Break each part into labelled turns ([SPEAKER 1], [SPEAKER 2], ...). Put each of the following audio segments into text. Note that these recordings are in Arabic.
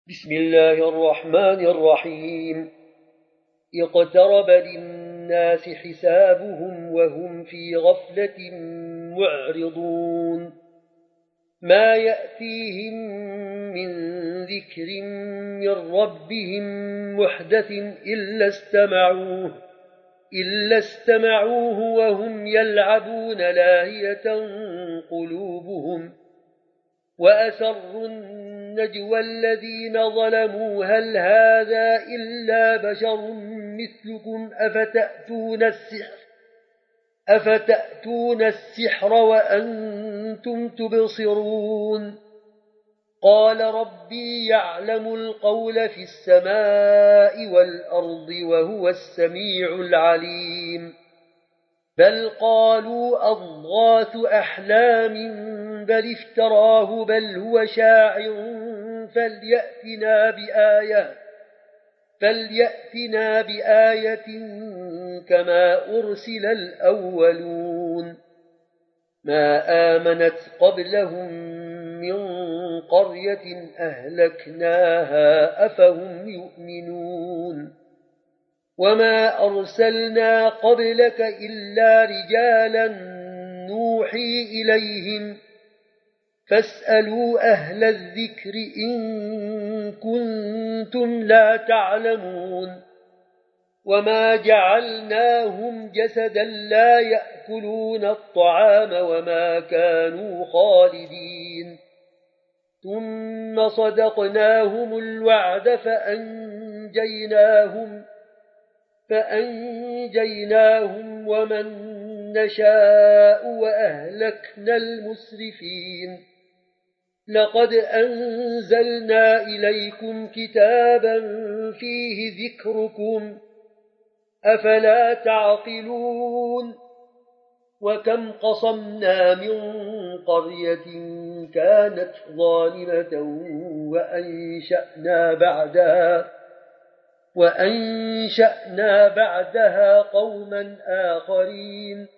[SPEAKER 1] بسم الله الرحمن الرحيم. اقترب للناس حسابهم وهم في غفلة معرضون. ما يأتيهم من ذكر من ربهم محدث إلا استمعوه وهم يلعبون لاهية قلوبهم. وأسروا النجوى الذين ظلموا هل هذا إلا بشر مثلكم أفتأتون السحر وأنتم تبصرون. قال ربي يعلم القول في السماء والأرض وهو السميع العليم. بل قالوا أضغاث أحلام بل افتراه بل هو شاعر فليأتنا بآية كما أرسل الأولون. ما آمنت قبلهم من قرية أهلكناها أفهم يؤمنون. وما أرسلنا قبلك إلا رجالا نوحي إليهم فاسألوا أهل الذكر إن كنتم لا تعلمون. وما جعلناهم جسدا لا يأكلون الطعام وما كانوا خالدين. ثم صدقناهم الوعد فأنجيناهم ومن نشاء وأهلكنا المسرفين. لقد أنزلنا إليكم كتابا فيه ذكركم أفلا تعقلون. وكم قصمنا من قرية كانت ظالمة وأنشأنا بعدها قوما آخرين.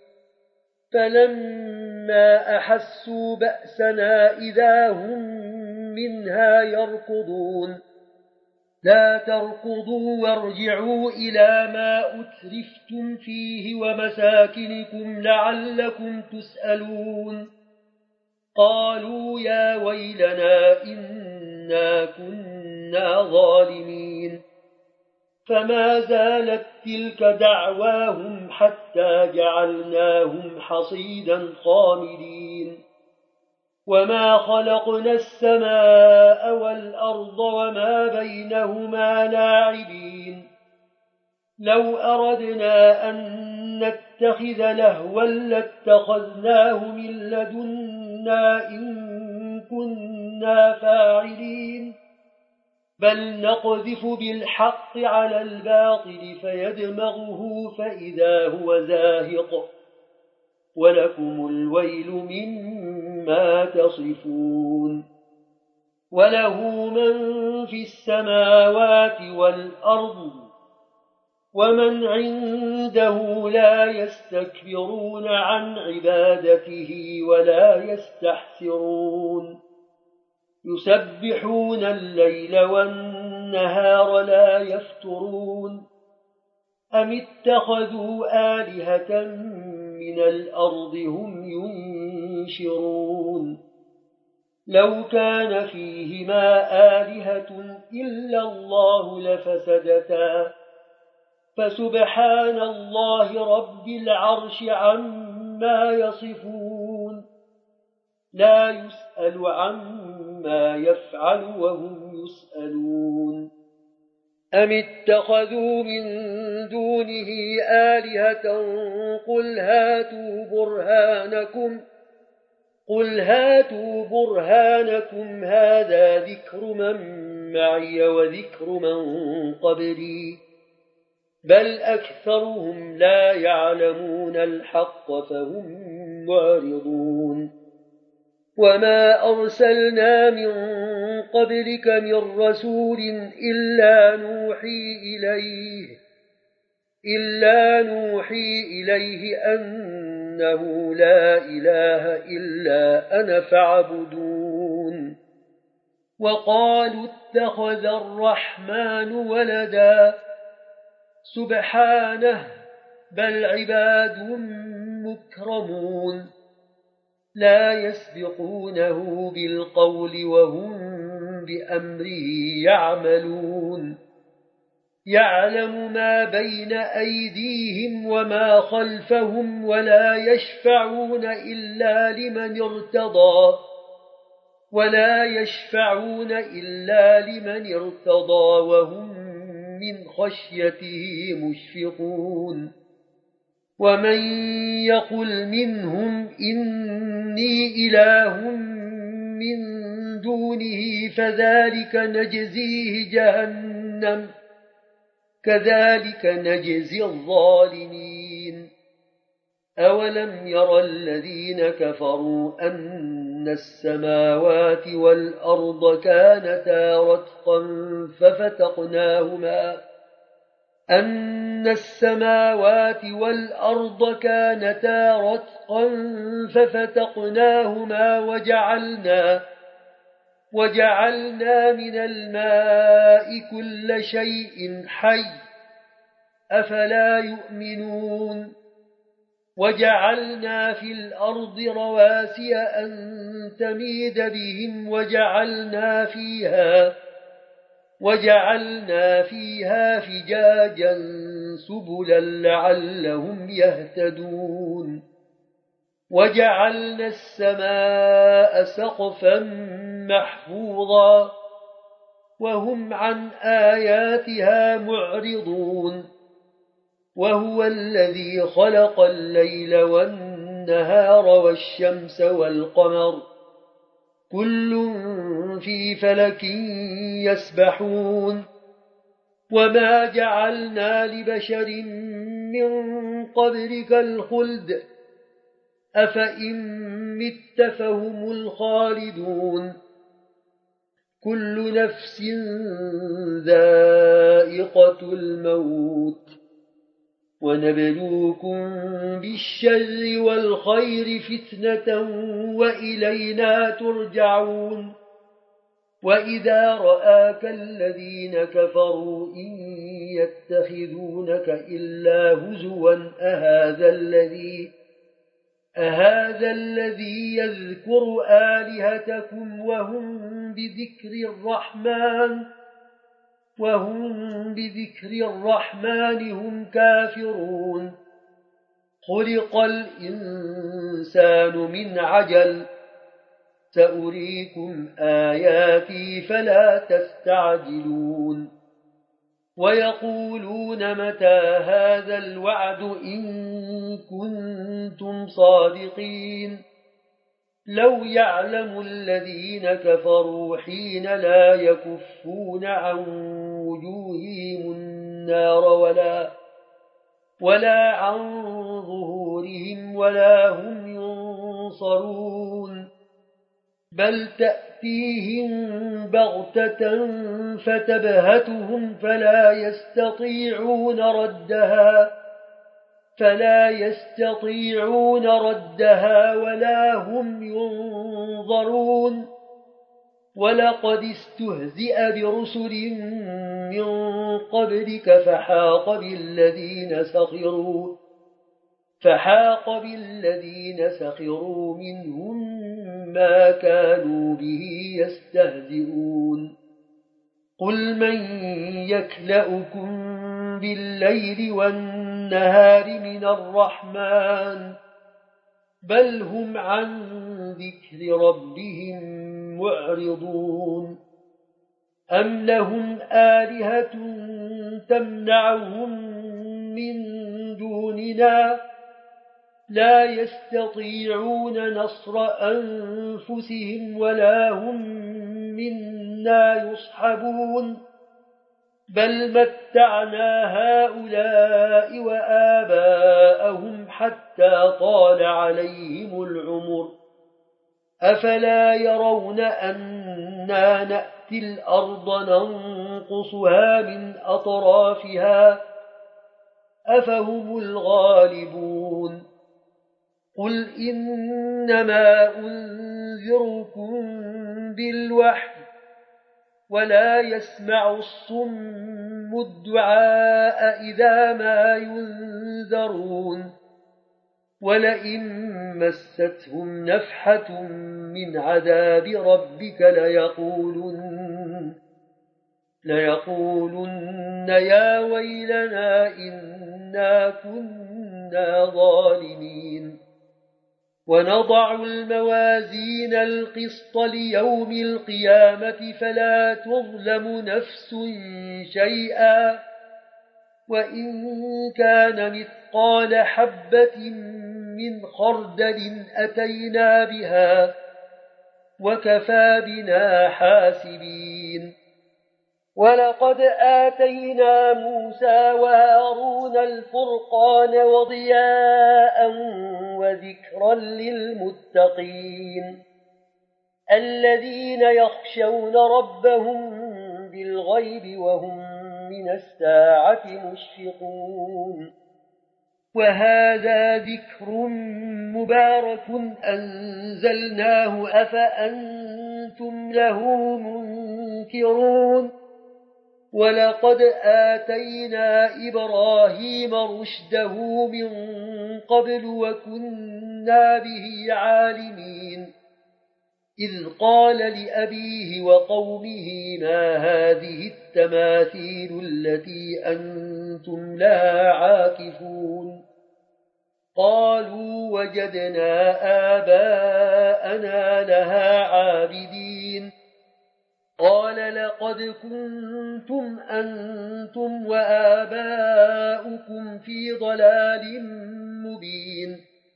[SPEAKER 1] فلما أحسوا بأسنا إذا هم منها يركضون. لا تركضوا وارجعوا إلى ما أترفتم فيه ومساكنكم لعلكم تسألون. قالوا يا ويلنا إنا كنا ظالمين. فما زالت تلك دعواهم حتى جعلناهم حصيدا خامدين. وما خلقنا السماء والأرض وما بينهما لاعبين. لو أردنا أن نتخذ لهوا لاتخذناه من لدنا إن كنا فاعلين. بل نقذف بالحق على الباطل فيدمغه فإذا هو زاهق ولكم الويل مما تصفون. وله من في السماوات والأرض ومن عنده لا يستكبرون عن عبادته ولا يستحسرون. يسبحون الليل والنهار لا يفترون. أم اتخذوا آلهة من الأرض هم ينشرون. لو كان فيهما آلهة إلا الله لفسدتا فسبحان الله رب العرش عما يصفون. لا يسأل عما يفعل وهم يسألون. أم اتخذوا من دونه آلهة قل هاتوا برهانكم هذا ذكر من معي وذكر من قبلي بل أكثرهم لا يعلمون الحق فهم معرضون. وما أرسلنا من قبلك من رسول إلا نوحي إليه أنه لا إله إلا أنا فاعبدون. وقالوا اتخذ الرحمن ولدا سبحانه بل عباد مكرمون لا يسبقونه بالقول وهم بأمره يعملون يعلم ما بين أيديهم وما خلفهم ولا يشفعون إلا لمن ارتضى وهم من خشيته مشفقون ومن يقل منهم إني إله من دونه فذلك نجزيه جهنم كذلك نجزي الظالمين أولم ير الذين كفروا أن السماوات والأرض كانتا رتقا ففتقناهما وجعلنا من الماء كل شيء حي أفلا يؤمنون وجعلنا في الأرض رواسي أن تميد بهم وجعلنا فيها فجاجا سبلا لعلهم يهتدون وجعلنا السماء سقفا محفوظا وهم عن آياتها معرضون وهو الذي خلق الليل والنهار والشمس والقمر كل في فلك يسبحون وما جعلنا لبشر من قبلك الخلد أفإن مت فهم الخالدون كل نفس ذائقة الموت ونبلوكم بالشر والخير فتنة وإلينا ترجعون وإذا رآك الذين كفروا إن يتخذونك إلا هزوا أهذا الذي يذكر آلهتكم وهم بذكر الرحمن هم كافرون خلق الإنسان من عجل سأريكم آياتي فلا تستعجلون ويقولون متى هذا الوعد إن كنتم صادقين لو يعلم الذين كفروا حين لا يكفون عن وجوههم النار ولا عن ظهورهم ولا هم ينصرون بل تأتيهم بغتة فتبهتهم فلا يستطيعون ردها ولا هم ينظرون ولقد استهزئ برسل من قبلك فحاق بالذين سخروا منهم ما كانوا به يستهزئون قل من يكلؤكم بالليل والنهار من الرحمن بل هم عن ذكر ربهم معرضون أم لهم آلهة تمنعهم من دوننا لا يستطيعون نصر أنفسهم ولا هم منا يصحبون بل متعنا هؤلاء وآباءهم حتى طال عليهم العمر أفلا يرون أنا نأتي الأرض ننقصها من أطرافها أفهم الغالبون قل إنما أنذركم بالوحي ولا يسمع الصم الدعاء إذا ما ينذرون ولئن مستهم نفحة من عذاب ربك ليقولن يا ويلنا إنا كنا ظالمين ونضع الموازين القسط ليوم القيامة فلا تظلم نفس شيئا وإن كان مثقال حبة من خردل أتينا بها وكفى بنا حاسبين ولقد آتينا موسى وهارون الفرقان وضياء وذكرا للمتقين الذين يخشون ربهم بالغيب وهم من الساعة مشفقون وهذا ذكر مبارك أنزلناه أفأنتم له منكرون ولقد آتينا إبراهيم رشده من قبل وكنا به عالمين إذ قال لأبيه وقومه ما هذه التماثيل التي أنتم لها عاكفون قالوا وجدنا آباءنا لها عابدين قال لقد كنتم أنتم وآباؤكم في ضلال مبين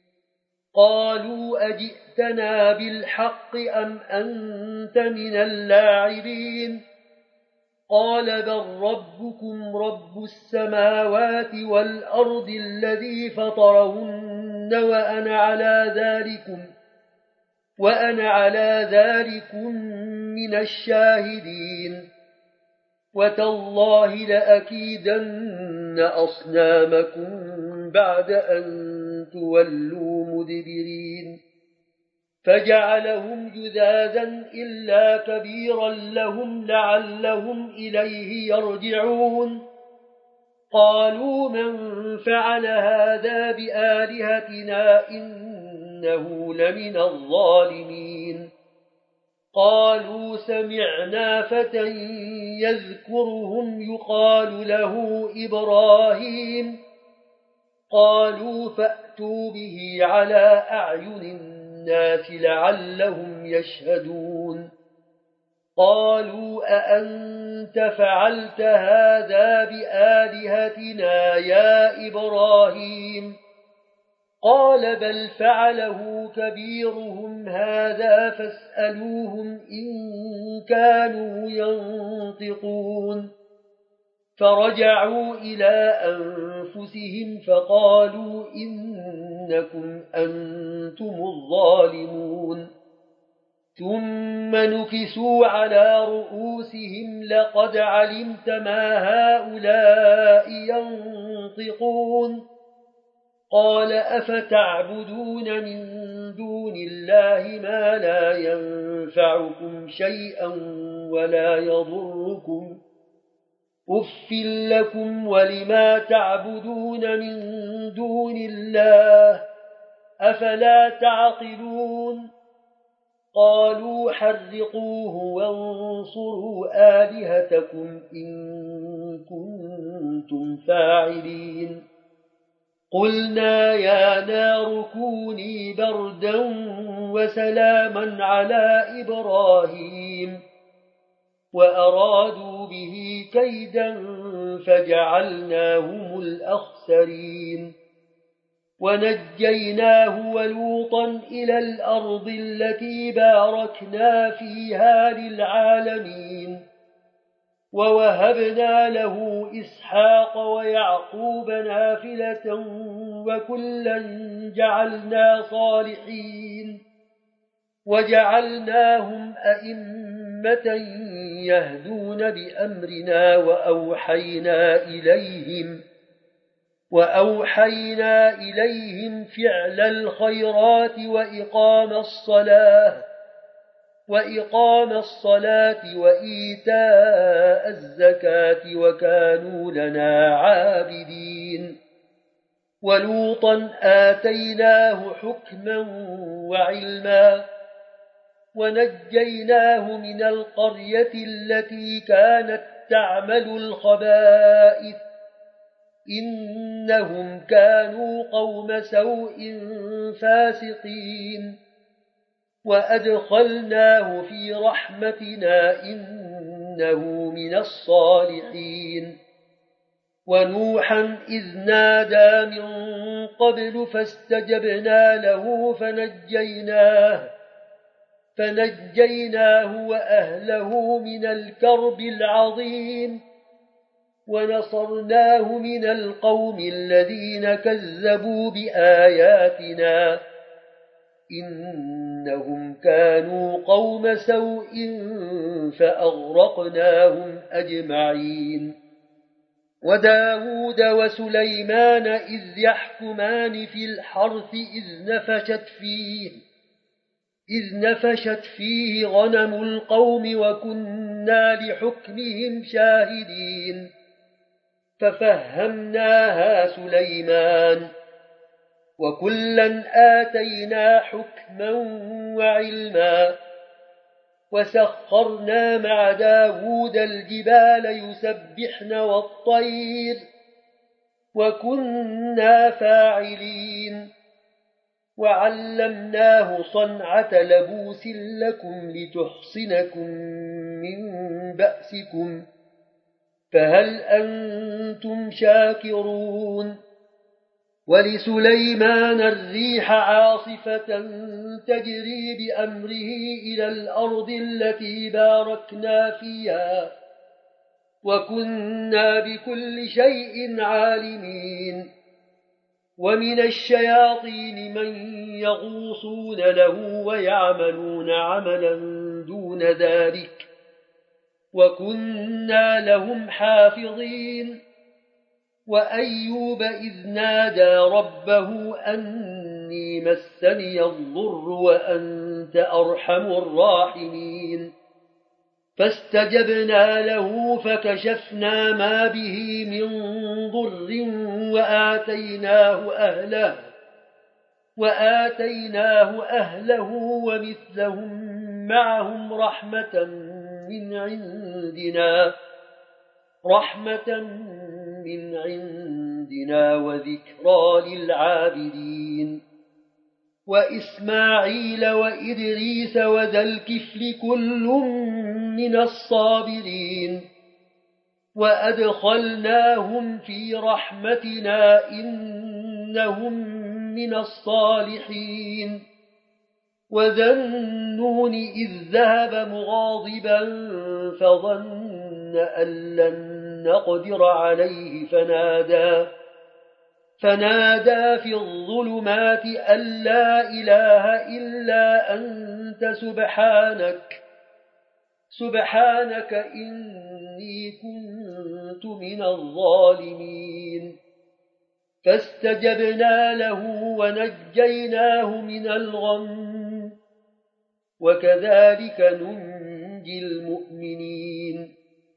[SPEAKER 1] قالوا أجئتنا بالحق أم أنت من اللاعبين قال بل ربكم رب السماوات والأرض الذي فطرهن وأنا على ذلكم من الشاهدين وتالله لأكيدن أصنامكم بعد أن تولوا مدبرين فجعلهم جذاذا إلا كبيرا لهم لعلهم إليه يرجعون قالوا من فعل هذا بآلهتنا إنه لمن الظالمين قالوا سمعنا فتى يذكرهم يقال له إبراهيم قالوا فأتوا به على أعين الناس لعلهم يشهدون قالوا أأنت فعلت هذا بآلهتنا يا إبراهيم قال بل فعله كبيرهم هذا فاسألوهم إن كانوا ينطقون فرجعوا إلى أنفسهم فقالوا إنكم أنتم الظالمون ثم نكسوا على رؤوسهم لقد علمت ما هؤلاء ينطقون قال أفتعبدون من دون الله ما لا ينفعكم شيئا ولا يضركم أف لكم ولما تعبدون من دون الله أفلا تعقلون قالوا حرقوه وانصروا آلهتكم إن كنتم فاعلين قلنا يا نار كوني بردا وسلاما على إبراهيم وأرادوا به كيدا فجعلناهم الأخسرين ونجيناه ولوطا إلى الأرض التي باركنا فيها للعالمين ووهبنا له إسحاق ويعقوب نافلة وكلا جعلنا صالحين وجعلناهم أئمة يهدون بأمرنا وأوحينا إليهم فعل الخيرات وإقام الصلاة وإقام الصلاة وإيتاء الزكاة وكانوا لنا عابدين. ولوطا آتيناه حكما وعلما ونجيناه من القرية التي كانت تعمل الخبائث إنهم كانوا قوم سوء فاسقين. وأدخلناه في رحمتنا إنه من الصالحين. ونوحا إذ نادى من قبل فاستجبنا له فنجيناه وأهله من الكرب العظيم ونصرناه من القوم الذين كذبوا بآياتنا إنهم كانوا قوم سوء فأغرقناهم أجمعين. وداود وسليمان إذ يحكمان في الحرث إذ نفشت فيه غنم القوم وكنا لحكمهم شاهدين. ففهمناها سليمان وكلا آتينا حكما وعلما. وسخرنا مع داود الجبال يسبحن والطير وكنا فاعلين. وعلمناه صنعة لبوس لكم لتحصنكم من بأسكم فهل أنتم شاكرون. ولسليمان الريح عاصفة تجري بأمره إلى الأرض التي باركنا فيها وكنا بكل شيء عالمين. ومن الشياطين من يغوصون له ويعملون عملا دون ذلك وكنا لهم حافظين. وأيوب إذ نادى ربه أني مسني الضر وأنت أرحم الراحمين. فاستجبنا له فكشفنا ما به من ضر وآتيناه أهله ومثلهم معهم رحمة من عندنا وذكرى للعابدين. وإسماعيل وإدريس وذا الكفل كل من الصابرين. وأدخلناهم في رحمتنا إنهم من الصالحين. وذا النون إذ ذهب مغاضبا فظن أن لن نقدر عليه فنادى في الظلمات أن لا إله إلا أنت سبحانك إني كنت من الظالمين. فاستجبنا له ونجيناه من الغم وكذلك ننجي المؤمنين.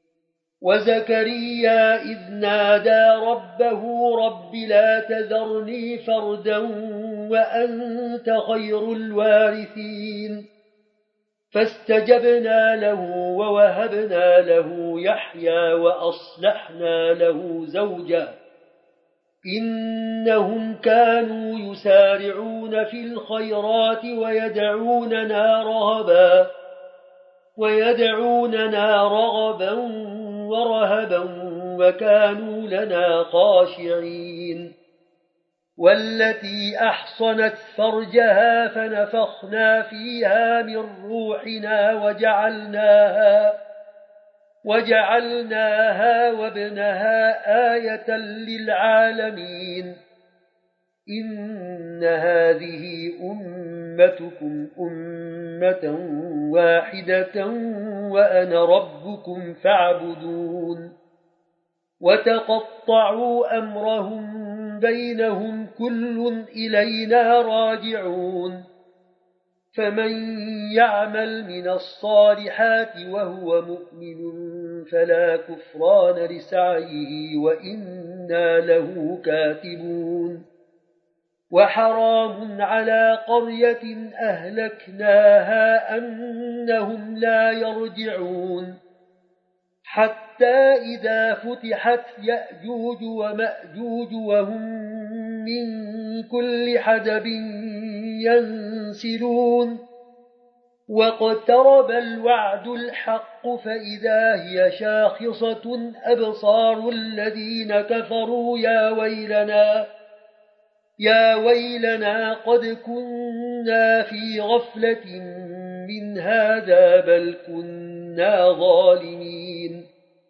[SPEAKER 1] وزكريا إذ نادى ربه رب لا تذرني فردا وأنت خير الوارثين. فاستجبنا له ووهبنا له يحيى وأصلحنا له زوجه إنهم كانوا يسارعون في الخيرات ويدعوننا رغبا ورهبا وكانوا لنا خاشعين. والتي أحصنت فرجها فنفخنا فيها من روحنا وجعلناها وابنها آية للعالمين. إن هذه أمتكم أمة واحدة وأنا ربكم فاعبدون. وتقطعوا أمرهم بينهم كل إلينا راجعون. فمن يعمل من الصالحات وهو مؤمن فلا كفران لسعيه وإنا له كاتبون وحرام على قرية أهلكناها أنهم لا يرجعون حتى إذا فتحت يأجوج ومأجوج وهم من كل حدب ينسلون واقترب الوعد الحق فإذا هي شاخصة أبصار الذين كفروا يا ويلنا قد كنا في غفلة من هذا بل كنا ظالمين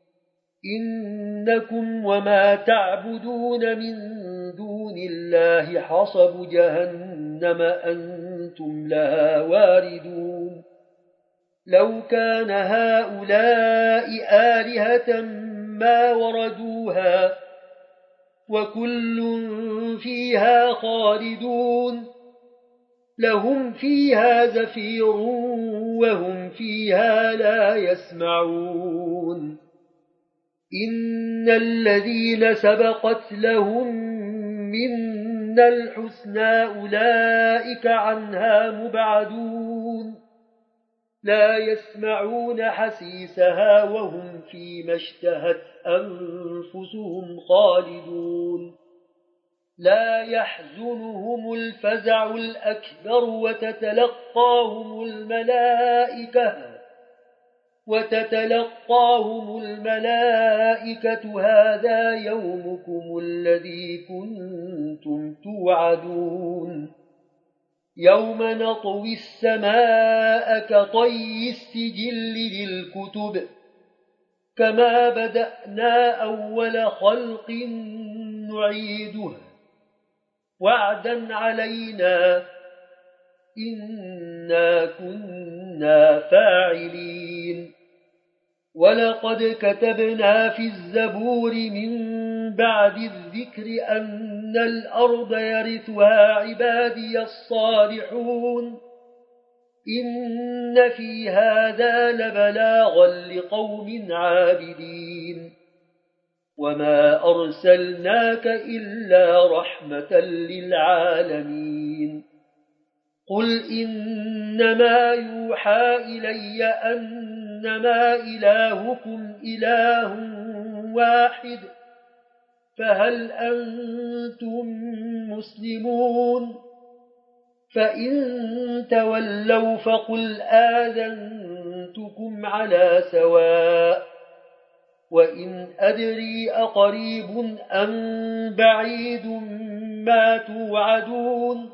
[SPEAKER 1] إنكم وما تعبدون من دون الله حصب جهنم أنتم لها واردون لو كان هؤلاء آلهة ما وردوها وكل فيها خالدون لهم فيها زفير وهم فيها لا يسمعون إن الذين سبقت لهم منا الحسنى أولئك عنها مبعدون لا يسمعون حسيسها وهم فيما اشتهت أنفسهم خالدون لا يحزنهم الفزع الأكبر وتتلقاهم الملائكة هذا يومكم الذي كنتم توعدون يوم نطوي السماء كطي السجل للكتب كما بدأنا أول خلق نعيده وعدا علينا إنا كنا فاعلين ولقد كتبنا في الزبور من بعد الذكر أن الأرض يرثها عبادي الصالحون إن في هذا لبلاغا لقوم عابدين وما أرسلناك إلا رحمة للعالمين قل إنما يوحى إلي أنما إلهكم إله واحد فهل أنتم مسلمون فإن تولوا فقل آذنتكم على سواء وإن أدري أقريب أم بعيد ما توعدون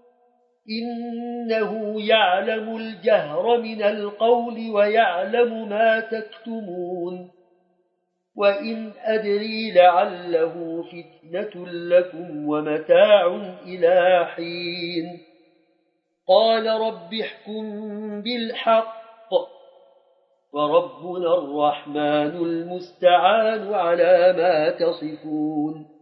[SPEAKER 1] إنه يعلم الجهر من القول ويعلم ما تكتمون وإن أدري لعله فتنة لكم ومتاع إلى حين قال رب احكم بالحق وربنا الرحمن المستعان على ما تصفون